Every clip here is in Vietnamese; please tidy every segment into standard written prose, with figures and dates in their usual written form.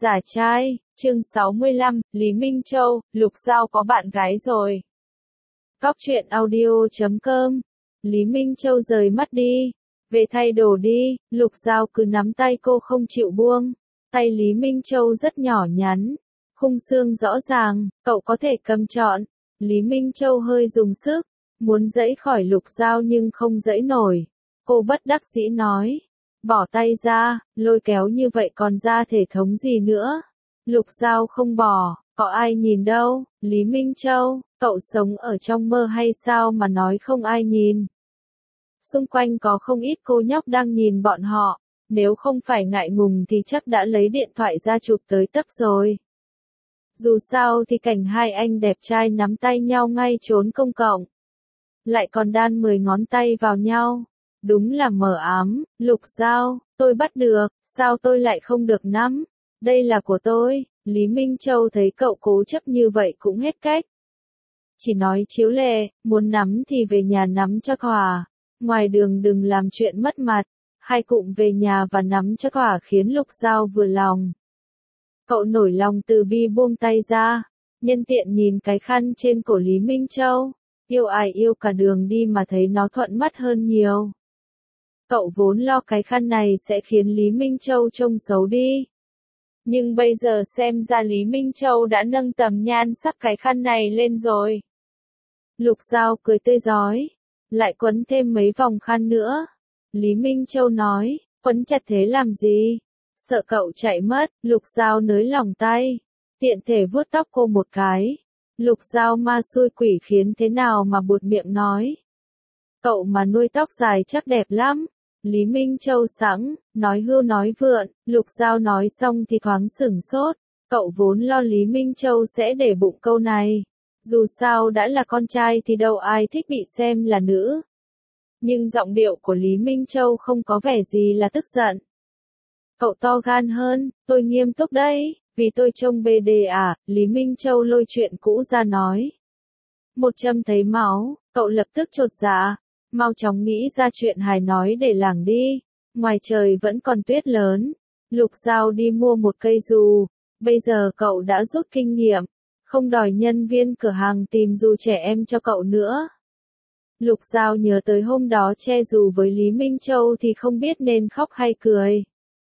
Giả trai, chương 65, Lý Minh Châu, Lục Giao có bạn gái rồi. Cóc truyện audio.com. Lý Minh Châu rời mắt đi. Về thay đồ đi, Lục Giao cứ nắm tay cô không chịu buông. Tay Lý Minh Châu rất nhỏ nhắn. Khung xương rõ ràng, cậu có thể cầm trọn. Lý Minh Châu hơi dùng sức. Muốn giãy khỏi Lục Giao nhưng không giãy nổi. Cô bất đắc dĩ nói. Bỏ tay ra, lôi kéo như vậy còn ra thể thống gì nữa. Lục Giao không bỏ, có ai nhìn đâu. Lý Minh Châu, cậu sống ở trong mơ hay sao mà nói không ai nhìn. Xung quanh có không ít cô nhóc đang nhìn bọn họ, nếu không phải ngại ngùng thì chắc đã lấy điện thoại ra chụp tới tấp rồi. Dù sao thì cảnh hai anh đẹp trai nắm tay nhau ngay chốn công cộng. Lại còn đan 10 ngón tay vào nhau. Đúng là mờ ám. Lục Giao, tôi bắt được, sao tôi lại không được nắm? Đây là của tôi. Lý Minh Châu thấy cậu cố chấp như vậy cũng hết cách. Chỉ nói chiếu lệ, muốn nắm thì về nhà nắm cho thỏa. Ngoài đường đừng làm chuyện mất mặt. Hai cụm về nhà và nắm cho thỏa khiến Lục Giao vừa lòng. Cậu nổi lòng từ bi buông tay ra. Nhân tiện nhìn cái khăn trên cổ Lý Minh Châu. Yêu ai yêu cả đường đi mà thấy nó thuận mắt hơn nhiều. Cậu vốn lo cái khăn này sẽ khiến Lý Minh Châu trông xấu đi. Nhưng bây giờ xem ra Lý Minh Châu đã nâng tầm nhan sắc cái khăn này lên rồi. Lục Giao cười tươi rói. Lại quấn thêm mấy vòng khăn nữa. Lý Minh Châu nói, quấn chặt thế làm gì? Sợ cậu chạy mất. Lục Giao nới lỏng tay. Tiện thể vuốt tóc cô một cái. Lục Giao ma xui quỷ khiến thế nào mà buột miệng nói. Cậu mà nuôi tóc dài chắc đẹp lắm. Lý Minh Châu sẵn, nói hưu nói vượn. Lục Giao nói xong thì thoáng sửng sốt. Cậu vốn lo Lý Minh Châu sẽ để bụng câu này. Dù sao đã là con trai thì đâu ai thích bị xem là nữ. Nhưng giọng điệu của Lý Minh Châu không có vẻ gì là tức giận. Cậu to gan hơn, tôi nghiêm túc đấy. Vì tôi trông BD à, Lý Minh Châu lôi chuyện cũ ra nói. Một châm thấy máu, cậu lập tức chột dạ. Mau chóng nghĩ ra chuyện hài nói để lảng đi. Ngoài trời vẫn còn tuyết lớn. Lục Giao đi mua một cây dù. Bây giờ cậu đã rút kinh nghiệm. Không đòi nhân viên cửa hàng tìm dù trẻ em cho cậu nữa. Lục Giao nhớ tới hôm đó che dù với Lý Minh Châu thì không biết nên khóc hay cười.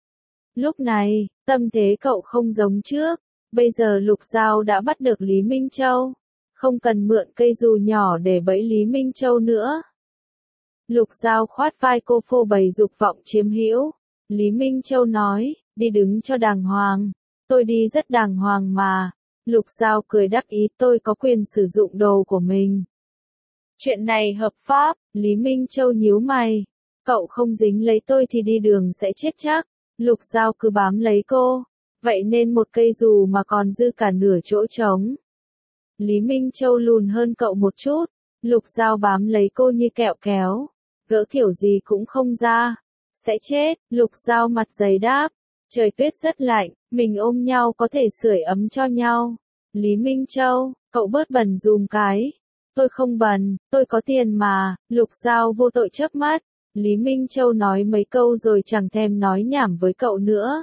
Lúc này, tâm thế cậu không giống trước. Bây giờ Lục Giao đã bắt được Lý Minh Châu. Không cần mượn cây dù nhỏ để bẫy Lý Minh Châu nữa. Lục Giao khoát vai cô phô bày dục vọng chiếm hữu. Lý Minh Châu nói, đi đứng cho đàng hoàng. Tôi đi rất đàng hoàng mà. Lục Giao cười đắc ý, tôi có quyền sử dụng đồ của mình. Chuyện này hợp pháp. Lý Minh Châu nhíu mày. Cậu không dính lấy tôi thì đi đường sẽ chết chắc. Lục Giao cứ bám lấy cô. Vậy nên một cây dù mà còn dư cả nửa chỗ trống. Lý Minh Châu lùn hơn cậu một chút. Lục Giao bám lấy cô như kẹo kéo. Gỡ kiểu gì cũng không ra. Sẽ chết. Lục Giao mặt dày đáp. Trời tuyết rất lạnh, mình ôm nhau có thể sưởi ấm cho nhau. Lý Minh Châu, cậu bớt bẩn dùm cái. Tôi không bẩn, tôi có tiền mà. Lục Giao vô tội chớp mắt. Lý Minh Châu nói mấy câu rồi chẳng thèm nói nhảm với cậu nữa.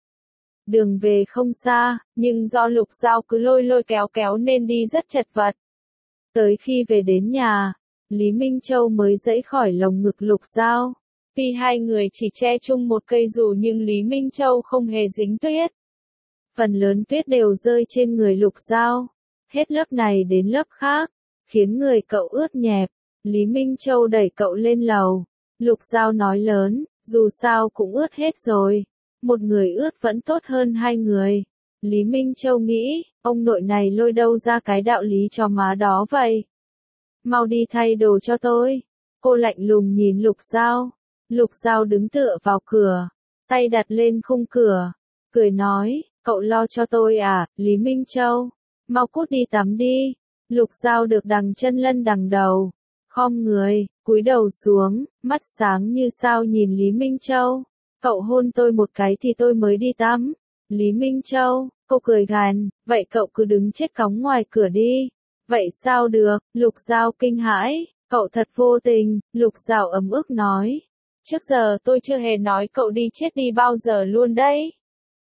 Đường về không xa, nhưng do Lục Giao cứ lôi lôi kéo kéo nên đi rất chật vật. Tới khi về đến nhà, Lý Minh Châu mới giãy khỏi lồng ngực Lục Giao. Tuy hai người chỉ che chung một cây dù nhưng Lý Minh Châu không hề dính tuyết. Phần lớn tuyết đều rơi trên người Lục Giao. Hết lớp này đến lớp khác, khiến người cậu ướt nhẹp. Lý Minh Châu đẩy cậu lên lầu. Lục Giao nói lớn, dù sao cũng ướt hết rồi. Một người ướt vẫn tốt hơn hai người. Lý Minh Châu nghĩ, ông nội này lôi đâu ra cái đạo lý cho má đó vậy. Mau đi thay đồ cho tôi. Cô lạnh lùng nhìn Lục Giao. Lục Giao đứng tựa vào cửa, tay đặt lên khung cửa, cười nói, cậu lo cho tôi à, Lý Minh Châu. Mau cút đi tắm đi. Lục Giao được đằng chân lân đằng đầu. Khom người, cúi đầu xuống, mắt sáng như sao nhìn Lý Minh Châu. Cậu hôn tôi một cái thì tôi mới đi tắm. Lý Minh Châu, cô cười gằn, vậy cậu cứ đứng chết cóng ngoài cửa đi. Vậy sao được? Lục Giao kinh hãi, cậu thật vô tình. Lục Giao ấm ức nói. Trước giờ tôi chưa hề nói cậu đi chết đi bao giờ luôn đấy.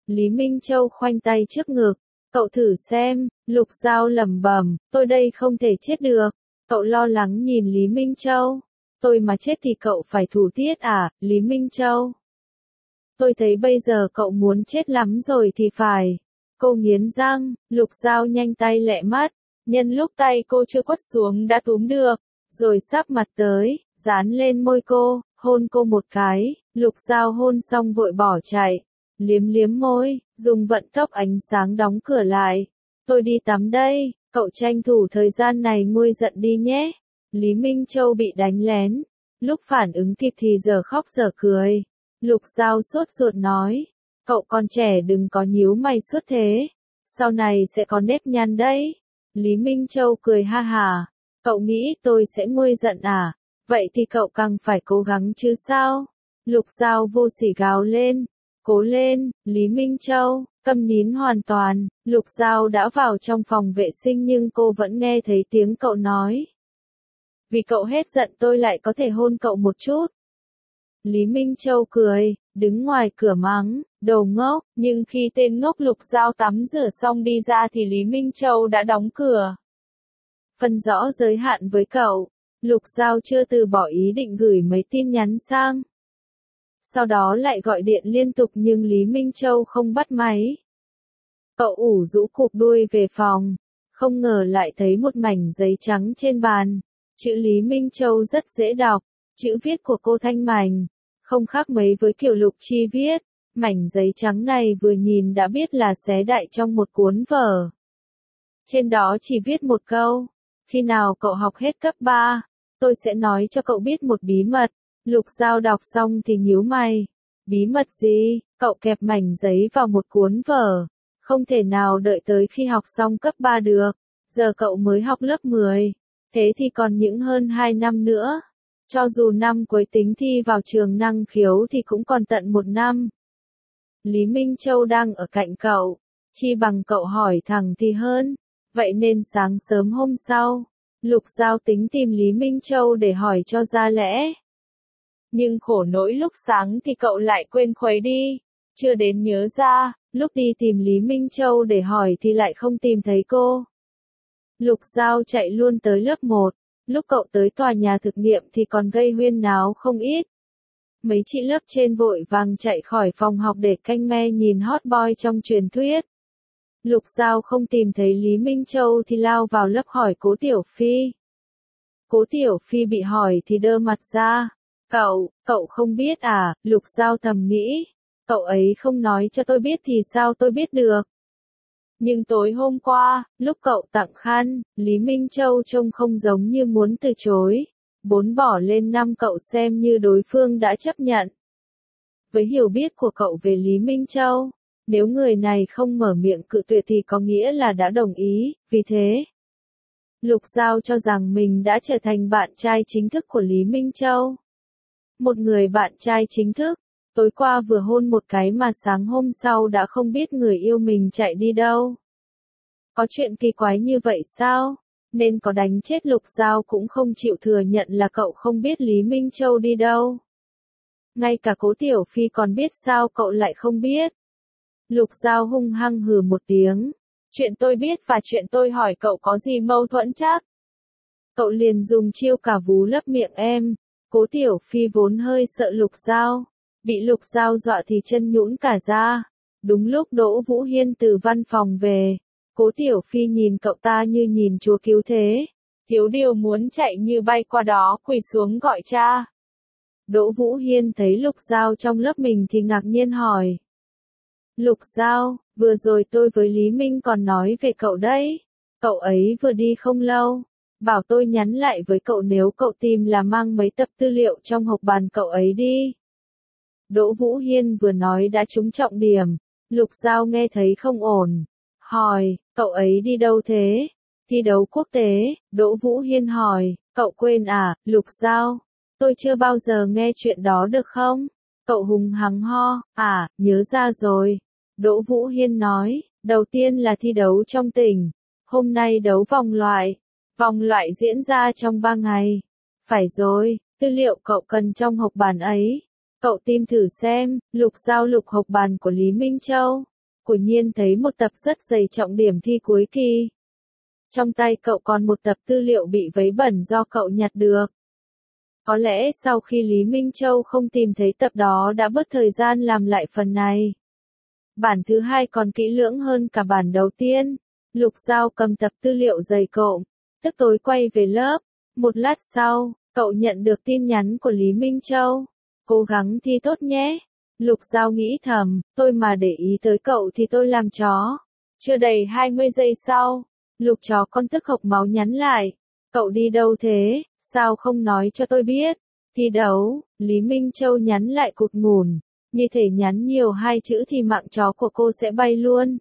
Lý Minh Châu khoanh tay trước ngực. Cậu thử xem, Lục Giao lẩm bẩm, tôi đây không thể chết được. Cậu lo lắng nhìn Lý Minh Châu. Tôi mà chết thì cậu phải thủ tiết à, Lý Minh Châu. Tôi thấy bây giờ cậu muốn chết lắm rồi thì phải. Cô nghiến răng, Lục Giao nhanh tay lẹ mắt. Nhân lúc tay cô chưa quất xuống đã túm được. Rồi sắp mặt tới, dán lên môi cô, hôn cô một cái. Lục Giao hôn xong vội bỏ chạy. Liếm liếm môi, dùng vận tốc ánh sáng đóng cửa lại. Tôi đi tắm đây, cậu tranh thủ thời gian này nguôi giận đi nhé. Lý Minh Châu bị đánh lén. Lúc phản ứng kịp thì giờ khóc giờ cười. Lục Giao sốt ruột nói. Cậu còn trẻ đừng có nhíu mày suốt thế. Sau này sẽ có nếp nhăn đấy. Lý Minh Châu cười ha hà. Cậu nghĩ tôi sẽ nguôi giận à? Vậy thì cậu càng phải cố gắng chứ sao? Lục Giao vô sỉ gào lên. Cố lên, Lý Minh Châu, câm nín hoàn toàn. Lục Giao đã vào trong phòng vệ sinh nhưng cô vẫn nghe thấy tiếng cậu nói. Vì cậu hết giận tôi lại có thể hôn cậu một chút. Lý Minh Châu cười, đứng ngoài cửa mắng, đồ ngốc, nhưng khi tên ngốc Lục Giao tắm rửa xong đi ra thì Lý Minh Châu đã đóng cửa. Phân rõ giới hạn với cậu, Lục Giao chưa từ bỏ ý định gửi mấy tin nhắn sang. Sau đó lại gọi điện liên tục nhưng Lý Minh Châu không bắt máy. Cậu ủ rũ cụp đuôi về phòng, không ngờ lại thấy một mảnh giấy trắng trên bàn. Chữ Lý Minh Châu rất dễ đọc, chữ viết của cô thanh mảnh, không khác mấy với kiểu Lục Chi viết. Mảnh giấy trắng này vừa nhìn đã biết là xé đại trong một cuốn vở. Trên đó chỉ viết một câu, khi nào cậu học hết cấp 3, tôi sẽ nói cho cậu biết một bí mật. Lục Giao đọc xong thì nhíu mày. Bí mật gì? Cậu kẹp mảnh giấy vào một cuốn vở. Không thể nào đợi tới khi học xong cấp 3 được. Giờ cậu mới học lớp 10. Thế thì còn những hơn 2 năm nữa. Cho dù năm cuối tính thi vào trường năng khiếu thì cũng còn tận 1 năm. Lý Minh Châu đang ở cạnh cậu. Chi bằng cậu hỏi thẳng thì hơn. Vậy nên sáng sớm hôm sau, Lục Giao tính tìm Lý Minh Châu để hỏi cho ra lẽ. Nhưng khổ nỗi lúc sáng thì cậu lại quên khuấy đi. Chưa đến nhớ ra, lúc đi tìm Lý Minh Châu để hỏi thì lại không tìm thấy cô. Lục Giao chạy luôn tới lớp 1. Lúc cậu tới tòa nhà thực nghiệm thì còn gây huyên náo không ít. Mấy chị lớp trên vội vàng chạy khỏi phòng học để canh me nhìn hot boy trong truyền thuyết. Lục Giao không tìm thấy Lý Minh Châu thì lao vào lớp hỏi Cố Tiểu Phi. Cố Tiểu Phi bị hỏi thì đơ mặt ra. Cậu không biết à, Lục Giao thầm nghĩ. Cậu ấy không nói cho tôi biết thì sao tôi biết được. Nhưng tối hôm qua, lúc cậu tặng khăn, Lý Minh Châu trông không giống như muốn từ chối. 4 bỏ lên 5 cậu xem như đối phương đã chấp nhận. Với hiểu biết của cậu về Lý Minh Châu, nếu người này không mở miệng cự tuyệt thì có nghĩa là đã đồng ý, vì thế. Lục Giao cho rằng mình đã trở thành bạn trai chính thức của Lý Minh Châu. Một người bạn trai chính thức, tối qua vừa hôn một cái mà sáng hôm sau đã không biết người yêu mình chạy đi đâu. Có chuyện kỳ quái như vậy sao? Nên có đánh chết Lục Giao cũng không chịu thừa nhận là cậu không biết Lý Minh Châu đi đâu. Ngay cả Cố Tiểu Phi còn biết sao cậu lại không biết. Lục Giao hung hăng hừ một tiếng. Chuyện tôi biết và chuyện tôi hỏi cậu có gì mâu thuẫn chắc? Cậu liền dùng chiêu cà vú lấp miệng em. Cố Tiểu Phi vốn hơi sợ Lục Giao. Bị Lục Giao dọa thì chân nhũn cả ra. Đúng lúc Đỗ Vũ Hiên từ văn phòng về. Cố Tiểu Phi nhìn cậu ta như nhìn chúa cứu thế. Thiếu điều muốn chạy như bay qua đó quỳ xuống gọi cha. Đỗ Vũ Hiên thấy Lục Giao trong lớp mình thì ngạc nhiên hỏi. Lục Giao, vừa rồi tôi với Lý Minh còn nói về cậu đấy. Cậu ấy vừa đi không lâu. Bảo tôi nhắn lại với cậu nếu cậu tìm là mang mấy tập tư liệu trong hộp bàn cậu ấy đi. Đỗ Vũ Hiên vừa nói đã trúng trọng điểm. Lục Giao nghe thấy không ổn. Hỏi, cậu ấy đi đâu thế? Thi đấu quốc tế, Đỗ Vũ Hiên hỏi, cậu quên à, Lục Giao? Tôi chưa bao giờ nghe chuyện đó được không? Cậu hùng hắng ho, à, nhớ ra rồi. Đỗ Vũ Hiên nói, đầu tiên là thi đấu trong tỉnh. Hôm nay đấu vòng loại. Vòng loại diễn ra trong 3 ngày. Phải rồi, tư liệu cậu cần trong hộp bàn ấy. Cậu tìm thử xem, Lục Giao lục hộp bàn của Lý Minh Châu. của Nhiên thấy một tập rất dày trọng điểm thi cuối kỳ. Trong tay cậu còn một tập tư liệu bị vấy bẩn do cậu nhặt được. Có lẽ sau khi Lý Minh Châu không tìm thấy tập đó đã bớt thời gian làm lại phần này. Bản thứ hai còn kỹ lưỡng hơn cả bản đầu tiên. Lục Giao cầm tập tư liệu dày cộm, tức tối quay về lớp. Một lát sau, cậu nhận được tin nhắn của Lý Minh Châu. Cố gắng thi tốt nhé. Lục Giao nghĩ thầm, tôi mà để ý tới cậu thì tôi làm chó. Chưa đầy 20 giây sau, Lục chó con tức hộc máu nhắn lại. Cậu đi đâu thế, sao không nói cho tôi biết? Thi đấu, Lý Minh Châu nhắn lại cụt ngủn. Như thể nhắn nhiều hai chữ thì mạng chó của cô sẽ bay luôn.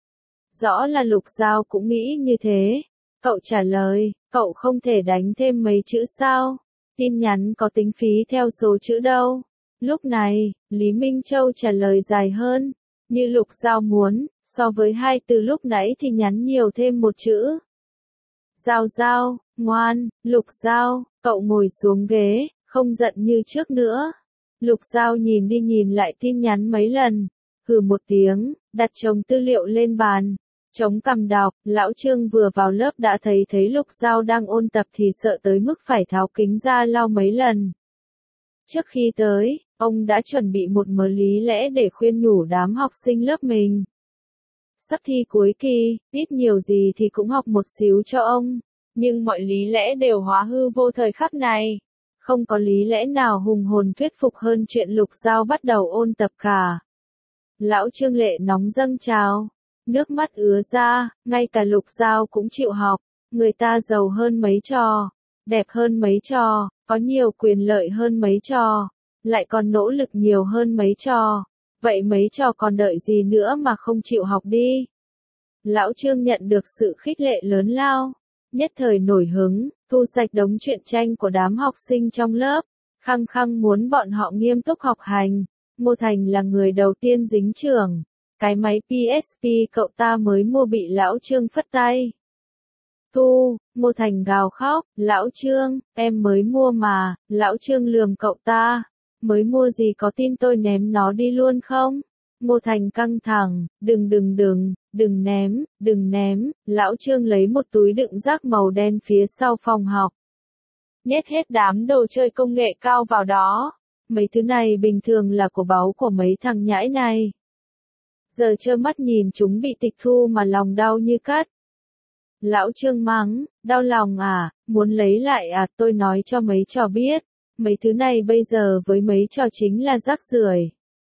Rõ là Lục Giao cũng nghĩ như thế. Cậu trả lời, cậu không thể đánh thêm mấy chữ sao? Tin nhắn có tính phí theo số chữ đâu. Lúc này, Lý Minh Châu trả lời dài hơn. Như Lục Giao muốn, so với hai từ lúc nãy thì nhắn nhiều thêm một chữ. Giao Giao, ngoan, Lục Giao, cậu ngồi xuống ghế, không giận như trước nữa. Lục Giao nhìn đi nhìn lại tin nhắn mấy lần, hừ một tiếng, đặt chồng tư liệu lên bàn, chống cằm đọc. Lão Trương vừa vào lớp đã thấy Lục Giao đang ôn tập thì sợ tới mức phải tháo kính ra lau mấy lần. Trước khi tới, ông đã chuẩn bị một mớ lý lẽ để khuyên nhủ đám học sinh lớp mình. Sắp thi cuối kỳ, ít nhiều gì thì cũng học một xíu cho ông, nhưng mọi lý lẽ đều hóa hư vô thời khắc này. Không có lý lẽ nào hùng hồn thuyết phục hơn chuyện Lục Giao bắt đầu ôn tập cả. Lão Trương lệ nóng dâng trào, nước mắt ứa ra, ngay cả Lục Giao cũng chịu học. Người ta giàu hơn mấy trò, đẹp hơn mấy trò, có nhiều quyền lợi hơn mấy trò, lại còn nỗ lực nhiều hơn mấy trò. Vậy mấy trò còn đợi gì nữa mà không chịu học đi? Lão Trương nhận được sự khích lệ lớn lao, nhất thời nổi hứng, thu sạch đống truyện tranh của đám học sinh trong lớp, khăng khăng muốn bọn họ nghiêm túc học hành. Ngô Thành là người đầu tiên dính chưởng, cái máy PSP cậu ta mới mua bị Lão Trương phất tay. Thu, Ngô Thành gào khóc, Lão Trương, em mới mua mà. Lão Trương lườm cậu ta, mới mua gì có tin tôi ném nó đi luôn không? Ngô Thành căng thẳng, đừng ném. Lão Trương lấy một túi đựng rác màu đen phía sau phòng học, nhét hết đám đồ chơi công nghệ cao vào đó. Mấy thứ này bình thường là của báu của mấy thằng nhãi này. Giờ trơ mắt nhìn chúng bị tịch thu mà lòng đau như cắt. Lão Trương mắng, đau lòng à, muốn lấy lại à, tôi nói cho mấy trò biết, mấy thứ này bây giờ với mấy trò chính là rác rưởi.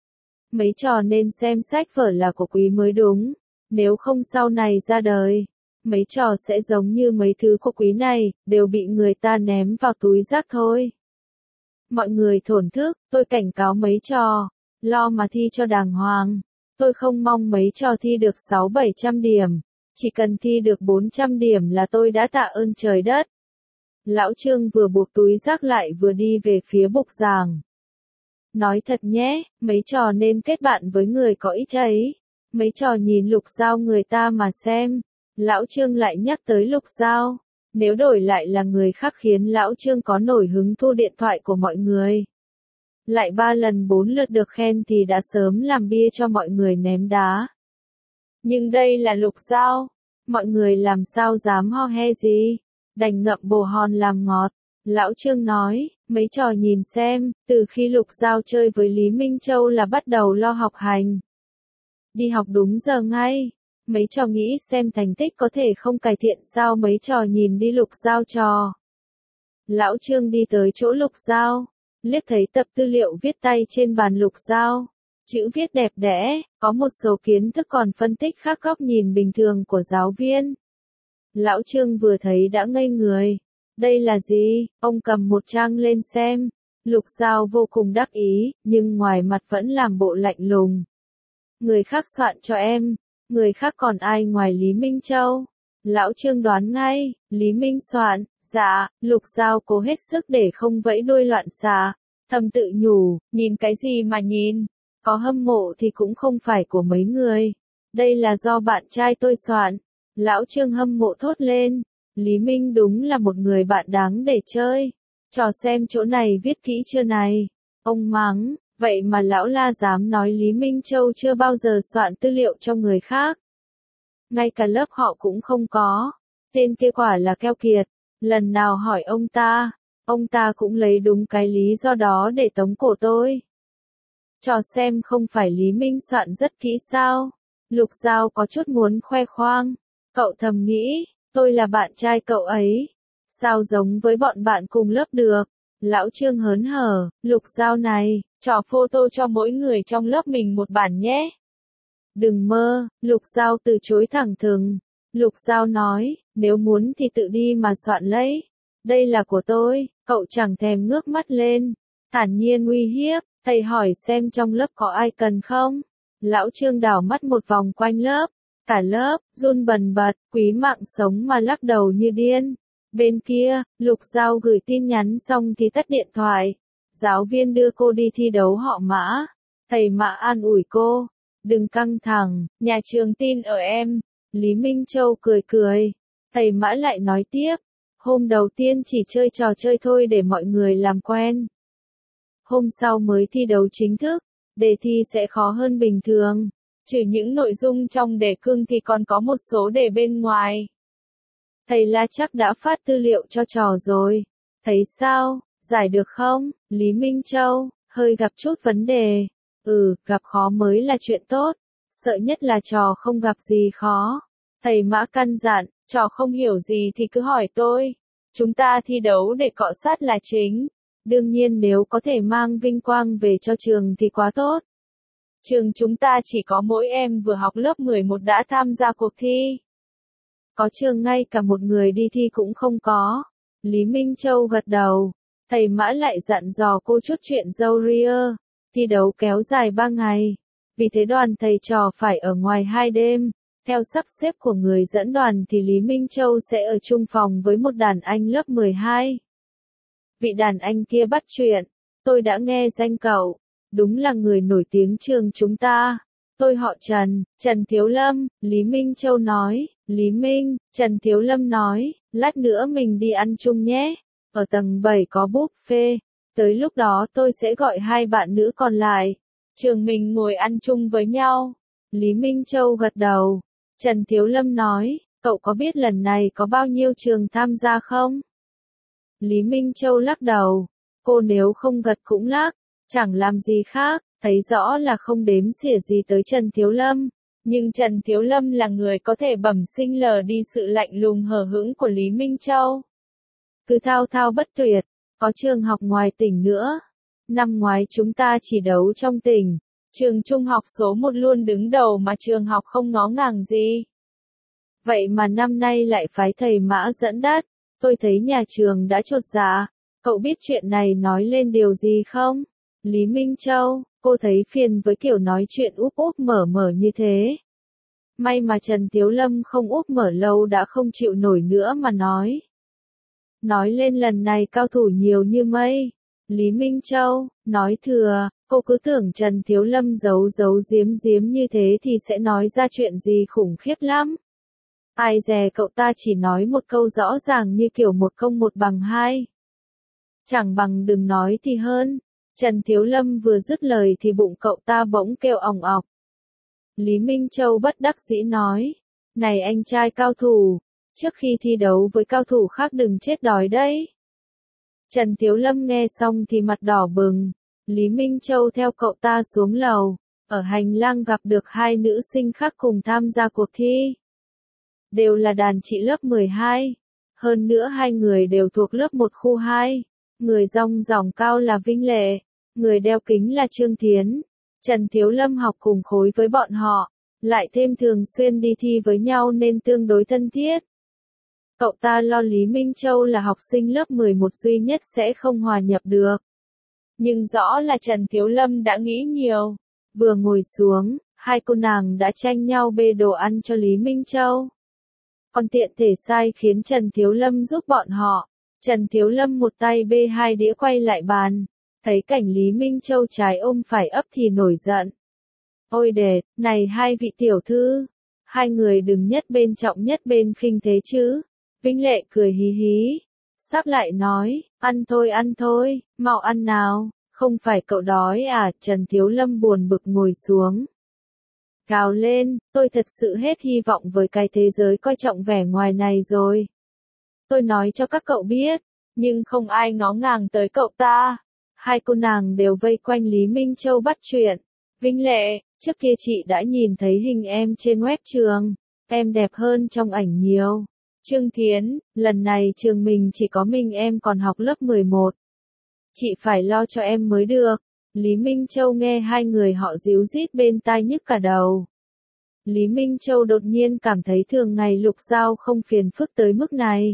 Mấy trò nên xem sách vở là của quý mới đúng, nếu không sau này ra đời, mấy trò sẽ giống như mấy thứ của quý này, đều bị người ta ném vào túi rác thôi. Mọi người thổn thức, tôi cảnh cáo mấy trò, lo mà thi cho đàng hoàng. Tôi không mong mấy trò thi được 600-700 điểm, chỉ cần thi được 400 điểm là tôi đã tạ ơn trời đất. Lão Trương vừa buộc túi rác lại vừa đi về phía bục giảng. Nói thật nhé, mấy trò nên kết bạn với người có ích ấy. Mấy trò nhìn Lục Giao người ta mà xem. Lão Trương lại nhắc tới Lục Giao. Nếu đổi lại là người khác khiến Lão Trương có nổi hứng thu điện thoại của mọi người, lại 3 lần 4 lượt được khen thì đã sớm làm bia cho mọi người ném đá. Nhưng đây là Lục Giao, mọi người làm sao dám ho he gì, đành ngậm bồ hòn làm ngọt. Lão Trương nói, mấy trò nhìn xem, từ khi Lục Giao chơi với Lý Minh Châu là bắt đầu lo học hành. Đi học đúng giờ ngay, mấy trò nghĩ xem thành tích có thể không cải thiện sao? Mấy trò nhìn đi Lục Giao trò. Lão Trương đi tới chỗ Lục Giao, liếc thấy tập tư liệu viết tay trên bàn Lục Giao. Chữ viết đẹp đẽ, có một số kiến thức còn phân tích khác góc nhìn bình thường của giáo viên. Lão Trương vừa thấy đã ngây người. Đây là gì? Ông cầm một trang lên xem. Lục Giao vô cùng đắc ý, nhưng ngoài mặt vẫn làm bộ lạnh lùng. Người khác soạn cho em. Người khác còn ai ngoài Lý Minh Châu? Lão Trương đoán ngay, Lý Minh soạn. Dạ, Lục Giao cố hết sức để không vẫy đuôi loạn xạ. Thầm tự nhủ, nhìn cái gì mà nhìn? Có hâm mộ thì cũng không phải của mấy người. Đây là do bạn trai tôi soạn. Lão Trương hâm mộ thốt lên. Lý Minh đúng là một người bạn đáng để chơi. Trò xem chỗ này viết kỹ chưa này. Ông mắng, Vậy mà lão La dám nói Lý Minh Châu chưa bao giờ soạn tư liệu cho người khác. Ngay cả lớp họ cũng không có. Tên kia quả là keo kiệt. Lần nào hỏi ông ta cũng lấy đúng cái lý do đó để tống cổ tôi. Cho xem không phải Lý Minh soạn rất kỹ sao? Lục Giao có chút muốn khoe khoang. Cậu thầm nghĩ, tôi là bạn trai cậu ấy. Sao giống với bọn bạn cùng lớp được? Lão Trương hớn hở, Lục Giao này, cho photo cho mỗi người trong lớp mình một bản nhé. Đừng mơ, Lục Giao từ chối thẳng thừng. Lục Giao nói, nếu muốn thì tự đi mà soạn lấy. Đây là của tôi, cậu chẳng thèm ngước mắt lên. Thản nhiên uy hiếp, thầy hỏi xem trong lớp có ai cần không? Lão Trương đảo mắt một vòng quanh lớp. Cả lớp, run bần bật, quý mạng sống mà lắc đầu như điên. Bên kia, Lục Giao gửi tin nhắn xong thì tắt điện thoại. Giáo viên đưa cô đi thi đấu họ Mã. Thầy Mã an ủi cô. Đừng căng thẳng, nhà trường tin ở em. Lý Minh Châu cười cười. Thầy Mã lại nói tiếp. Hôm đầu tiên chỉ chơi trò chơi thôi để mọi người làm quen. Hôm sau mới thi đấu chính thức. Đề thi sẽ khó hơn bình thường. Trừ những nội dung trong đề cương thì còn có một số đề bên ngoài. Thầy La chắc đã phát tư liệu cho trò rồi. Thấy sao, giải được không? Lý Minh Châu, hơi gặp chút vấn đề. Gặp khó mới là chuyện tốt. Sợ nhất là trò không gặp gì khó. Thầy Mã căn dặn, trò không hiểu gì thì cứ hỏi tôi. Chúng ta thi đấu để cọ sát là chính. Đương nhiên nếu có thể mang vinh quang về cho trường thì quá tốt. Trường chúng ta chỉ có mỗi em vừa học lớp 11 đã tham gia cuộc thi. Có trường ngay cả một người đi thi cũng không có. Lý Minh Châu gật đầu. Thầy Mã lại dặn dò cô chút chuyện dâu ria. Thi đấu kéo dài 3 ngày. Vì thế đoàn thầy trò phải ở ngoài 2 đêm. Theo sắp xếp của người dẫn đoàn thì Lý Minh Châu sẽ ở chung phòng với một đàn anh lớp 12. Vị đàn anh kia bắt chuyện. Tôi đã nghe danh cậu. Đúng là người nổi tiếng trường chúng ta. Tôi họ Trần, Trần Thiếu Lâm, Lý Minh Châu nói. Lý Minh, Trần Thiếu Lâm nói, lát nữa mình đi ăn chung nhé. Ở tầng 7 có buffet. Tới lúc đó tôi sẽ gọi 2 bạn nữ còn lại. Trường mình ngồi ăn chung với nhau. Lý Minh Châu gật đầu. Trần Thiếu Lâm nói, cậu có biết lần này có bao nhiêu trường tham gia không? Lý Minh Châu lắc đầu. Cô nếu không gật cũng lắc, chẳng làm gì khác, thấy rõ là không đếm xỉa gì tới Trần Thiếu Lâm. Nhưng Trần Thiếu Lâm là người có thể bẩm sinh lờ đi sự lạnh lùng hờ hững của Lý Minh Châu. Cứ thao thao bất tuyệt, có trường học ngoài tỉnh nữa. Năm ngoái chúng ta chỉ đấu trong tỉnh. Trường trung học số 1 luôn đứng đầu mà trường học không ngó ngàng gì. Vậy mà năm nay lại phái thầy Mã dẫn dắt. Tôi thấy nhà trường đã chột dạ. Cậu biết chuyện này nói lên điều gì không? Lý Minh Châu, cô thấy phiền với kiểu nói chuyện úp úp mở mở như thế. May mà Trần Thiếu Lâm không úp mở lâu đã không chịu nổi nữa mà nói. Nói lên lần này cao thủ nhiều như mây. Lý Minh Châu, nói thừa, cô cứ tưởng Trần Thiếu Lâm giấu giấu giếm giếm như thế thì sẽ nói ra chuyện gì khủng khiếp lắm. Ai dè cậu ta chỉ nói một câu rõ ràng như kiểu 1 + 1 = 2. Chẳng bằng đừng nói thì hơn. Trần Thiếu Lâm vừa dứt lời thì bụng cậu ta bỗng kêu ỏng ọc. Lý Minh Châu bất đắc dĩ nói. Này anh trai cao thủ, trước khi thi đấu với cao thủ khác đừng chết đói đấy. Trần Thiếu Lâm nghe xong thì mặt đỏ bừng. Lý Minh Châu theo cậu ta xuống lầu. Ở hành lang gặp được 2 nữ sinh khác cùng tham gia cuộc thi. Đều là đàn chị lớp 12. Hơn nữa 2 người đều thuộc lớp 1 khu 2. Người rong ròng cao là Vinh Lệ. Người đeo kính là Trương Thiến. Trần Thiếu Lâm học cùng khối với bọn họ. Lại thêm thường xuyên đi thi với nhau nên tương đối thân thiết. Cậu ta lo Lý Minh Châu là học sinh lớp 11 duy nhất sẽ không hòa nhập được. Nhưng rõ là Trần Thiếu Lâm đã nghĩ nhiều. Vừa ngồi xuống, 2 cô nàng đã tranh nhau bê đồ ăn cho Lý Minh Châu. Còn tiện thể sai khiến Trần Thiếu Lâm giúp bọn họ. Trần Thiếu Lâm một tay bê 2 đĩa quay lại bàn. Thấy cảnh Lý Minh Châu trái ôm phải ấp thì nổi giận. Ôi đệt, này 2 vị tiểu thư. 2 người đừng nhất bên trọng nhất bên khinh thế chứ. Vinh Lệ cười hí hí. Sắp lại nói, ăn thôi, mau ăn nào. Không phải cậu đói à? Trần Thiếu Lâm buồn bực ngồi xuống. Gào lên, tôi thật sự hết hy vọng với cái thế giới coi trọng vẻ ngoài này rồi. Tôi nói cho các cậu biết, nhưng không ai ngó ngàng tới cậu ta. Hai cô nàng đều vây quanh Lý Minh Châu bắt chuyện. Vinh Lệ, trước kia chị đã nhìn thấy hình em trên web trường. Em đẹp hơn trong ảnh nhiều. Trương Thiến, lần này trường mình chỉ có mình em còn học lớp 11. Chị phải lo cho em mới được. Lý Minh Châu nghe hai người họ díu dít bên tai nhức cả đầu. Lý Minh Châu đột nhiên cảm thấy thường ngày Lục Giao không phiền phức tới mức này.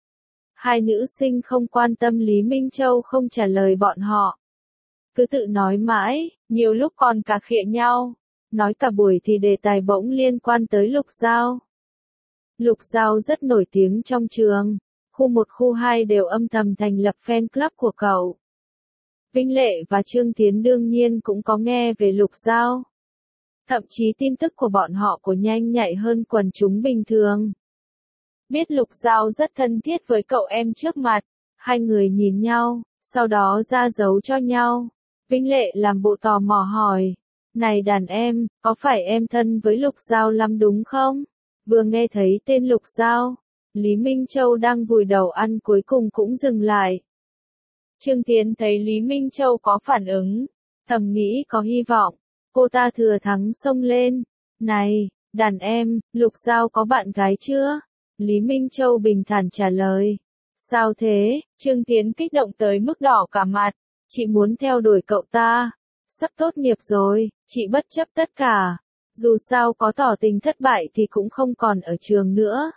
Hai nữ sinh không quan tâm Lý Minh Châu không trả lời bọn họ. Cứ tự nói mãi, nhiều lúc còn cà khịa nhau. Nói cả buổi thì đề tài bỗng liên quan tới Lục Giao. Lục Giao rất nổi tiếng trong trường. Khu 1 khu 2 đều âm thầm thành lập fan club của cậu. Vinh Lệ và Trương Tiến đương nhiên cũng có nghe về Lục Giao. Thậm chí tin tức của bọn họ của nhanh nhạy hơn quần chúng bình thường. Biết Lục Giao rất thân thiết với cậu em trước mặt, hai người nhìn nhau, sau đó ra dấu cho nhau. Vinh Lệ làm bộ tò mò hỏi, này đàn em, có phải em thân với Lục Giao lắm đúng không? Vừa nghe thấy tên Lục Giao, Lý Minh Châu đang vùi đầu ăn cuối cùng cũng dừng lại. Trương Tiến thấy Lý Minh Châu có phản ứng, thầm nghĩ có hy vọng, cô ta thừa thắng xông lên. Này, đàn em, Lục Giao có bạn gái chưa? Lý Minh Châu bình thản trả lời. Sao thế? Trương Tiến kích động tới mức đỏ cả mặt. Chị muốn theo đuổi cậu ta. Sắp tốt nghiệp rồi, chị bất chấp tất cả. Dù sao có tỏ tình thất bại thì cũng không còn ở trường nữa.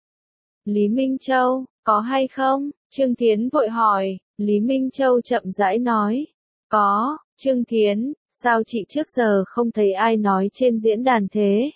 Lý Minh Châu, có hay không? Trương Tiến vội hỏi. Lý Minh Châu chậm rãi nói. Có. Trương Tiến, sao chị trước giờ không thấy ai nói trên diễn đàn thế?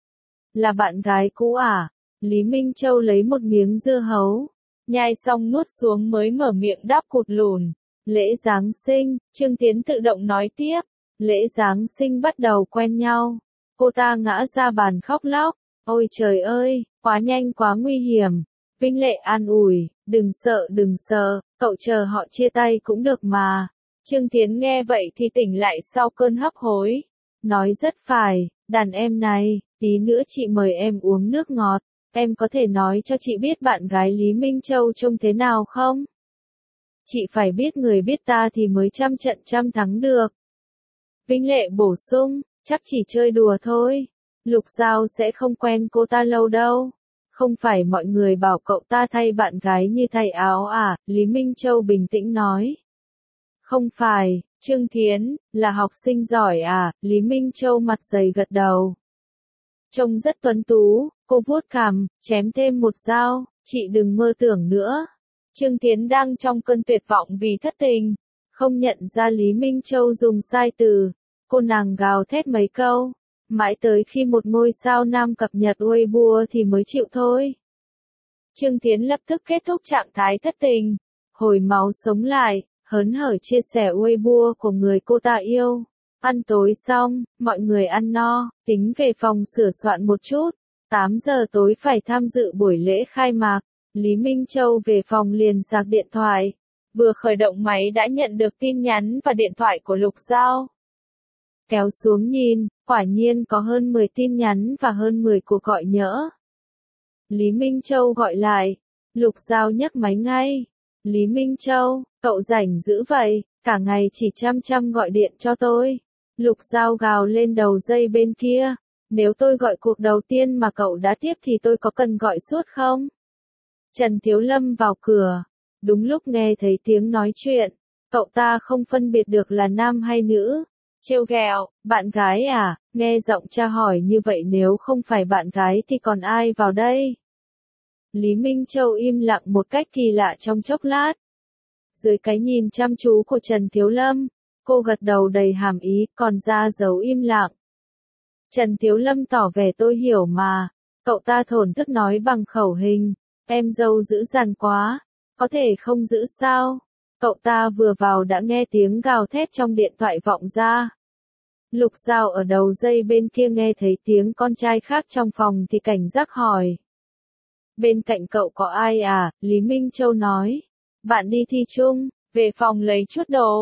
Là bạn gái cũ à? Lý Minh Châu lấy một miếng dưa hấu, nhai xong nuốt xuống mới mở miệng đáp cụt lùn. Lễ Giáng sinh, Trương Tiến tự động nói tiếp. Lễ Giáng sinh bắt đầu quen nhau. Cô ta ngã ra bàn khóc lóc. Ôi trời ơi, quá nhanh quá nguy hiểm. Vinh Lệ an ủi, đừng sợ, cậu chờ họ chia tay cũng được mà. Trương Tiến nghe vậy thì tỉnh lại sau cơn hấp hối. Nói rất phải, đàn em này, tí nữa chị mời em uống nước ngọt. Em có thể nói cho chị biết bạn gái Lý Minh Châu trông thế nào không? Chị phải biết người biết ta thì mới trăm trận trăm thắng được. Vinh Lệ bổ sung, chắc chỉ chơi đùa thôi. Lục Giao sẽ không quen cô ta lâu đâu. Không phải mọi người bảo cậu ta thay bạn gái như thay áo à? Lý Minh Châu bình tĩnh nói. Không phải, Trương Thiến, là học sinh giỏi à? Lý Minh Châu mặt dày gật đầu. Trông rất tuấn tú, cô vuốt cằm, chém thêm một dao, chị đừng mơ tưởng nữa. Trương Thiến đang trong cơn tuyệt vọng vì thất tình, không nhận ra Lý Minh Châu dùng sai từ, cô nàng gào thét mấy câu, mãi tới khi một ngôi sao nam cập nhật Weibo thì mới chịu thôi. Trương Thiến lập tức kết thúc trạng thái thất tình, hồi máu sống lại, hớn hở chia sẻ Weibo của người cô ta yêu. Ăn tối xong, mọi người ăn no, tính về phòng sửa soạn một chút. 8 giờ tối phải tham dự buổi lễ khai mạc. Lý Minh Châu về phòng liền sạc điện thoại. Vừa khởi động máy đã nhận được tin nhắn và điện thoại của Lục Giao. Kéo xuống nhìn, quả nhiên có hơn 10 tin nhắn và hơn 10 cuộc gọi nhỡ. Lý Minh Châu gọi lại. Lục Giao nhấc máy ngay. Lý Minh Châu, cậu rảnh dữ vậy, cả ngày chỉ chăm gọi điện cho tôi. Lục Giao gào lên đầu dây bên kia. Nếu tôi gọi cuộc đầu tiên mà cậu đã tiếp thì tôi có cần gọi suốt không? Trần Thiếu Lâm vào cửa. Đúng lúc nghe thấy tiếng nói chuyện. Cậu ta không phân biệt được là nam hay nữ. Trêu ghẹo, bạn gái à? Nghe giọng cha hỏi như vậy nếu không phải bạn gái thì còn ai vào đây? Lý Minh Châu im lặng một cách kỳ lạ trong chốc lát. Dưới cái nhìn chăm chú của Trần Thiếu Lâm, cô gật đầu đầy hàm ý, còn ra dấu im lặng. Trần Thiếu Lâm tỏ vẻ tôi hiểu mà. Cậu ta thổn thức nói bằng khẩu hình. Em dâu dữ dằn quá. Có thể không giữ sao? Cậu ta vừa vào đã nghe tiếng gào thét trong điện thoại vọng ra. Lục Giao ở đầu dây bên kia nghe thấy tiếng con trai khác trong phòng thì cảnh giác hỏi. Bên cạnh cậu có ai à? Lý Minh Châu nói. Bạn đi thi chung, về phòng lấy chút đồ.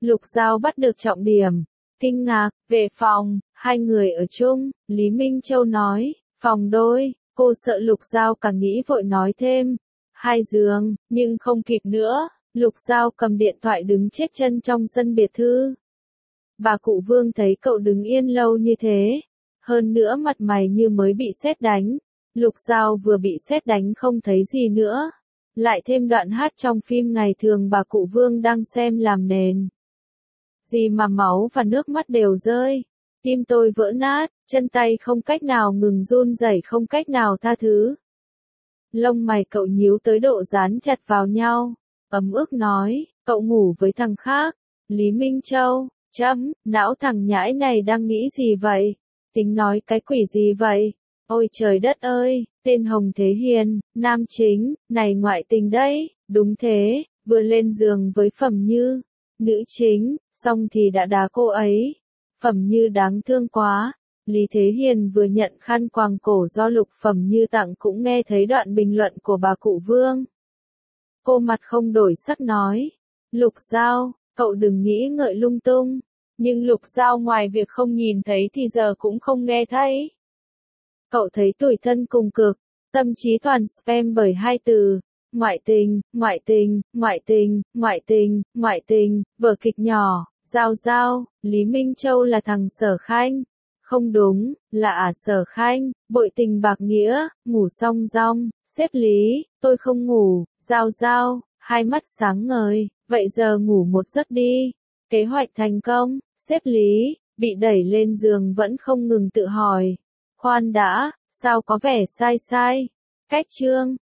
Lục Giao bắt được trọng điểm. Kinh ngạc, về phòng, hai người ở chung, Lý Minh Châu nói, phòng đôi, cô sợ Lục Giao càng nghĩ vội nói thêm. Hai giường, nhưng không kịp nữa, Lục Giao cầm điện thoại đứng chết chân trong sân biệt thự. Bà cụ Vương thấy cậu đứng yên lâu như thế, hơn nữa mặt mày như mới bị sét đánh. Lục Giao vừa bị sét đánh không thấy gì nữa. Lại thêm đoạn hát trong phim ngày thường bà cụ Vương đang xem làm nền. Gì mà máu và nước mắt đều rơi. Tim tôi vỡ nát, chân tay không cách nào ngừng run rẩy, không cách nào tha thứ. Lông mày cậu nhíu tới độ dán chặt vào nhau. Ấm ức nói, cậu ngủ với thằng khác. Lý Minh Châu, não thằng nhãi này đang nghĩ gì vậy? Tính nói cái quỷ gì vậy? Ôi trời đất ơi, tên Hồng Thế Hiền, nam chính, này ngoại tình đấy, đúng thế, vừa lên giường với Phẩm Như, nữ chính, xong thì đã đá cô ấy. Phẩm Như đáng thương quá. Lý Thế Hiền vừa nhận khăn quàng cổ do Lục Phẩm Như tặng cũng nghe thấy đoạn bình luận của bà cụ Vương. Cô mặt không đổi sắc nói, Lục Giao, cậu đừng nghĩ ngợi lung tung. Nhưng Lục Giao ngoài việc không nhìn thấy thì giờ cũng không nghe thấy. Cậu thấy tủi thân cùng cực, tâm trí toàn spam bởi hai từ, ngoại tình, ngoại tình, ngoại tình, ngoại tình, ngoại tình, vở kịch nhỏ, Giao, Lý Minh Châu là thằng Sở Khanh. Không đúng, là Sở Khanh, bội tình bạc nghĩa, ngủ xong rong, sếp Lý, tôi không ngủ, Giao, hai mắt sáng ngời, vậy giờ ngủ một giấc đi. Kế hoạch thành công, sếp Lý, bị đẩy lên giường vẫn không ngừng tự hỏi. Khoan đã, sao có vẻ sai. Cách chương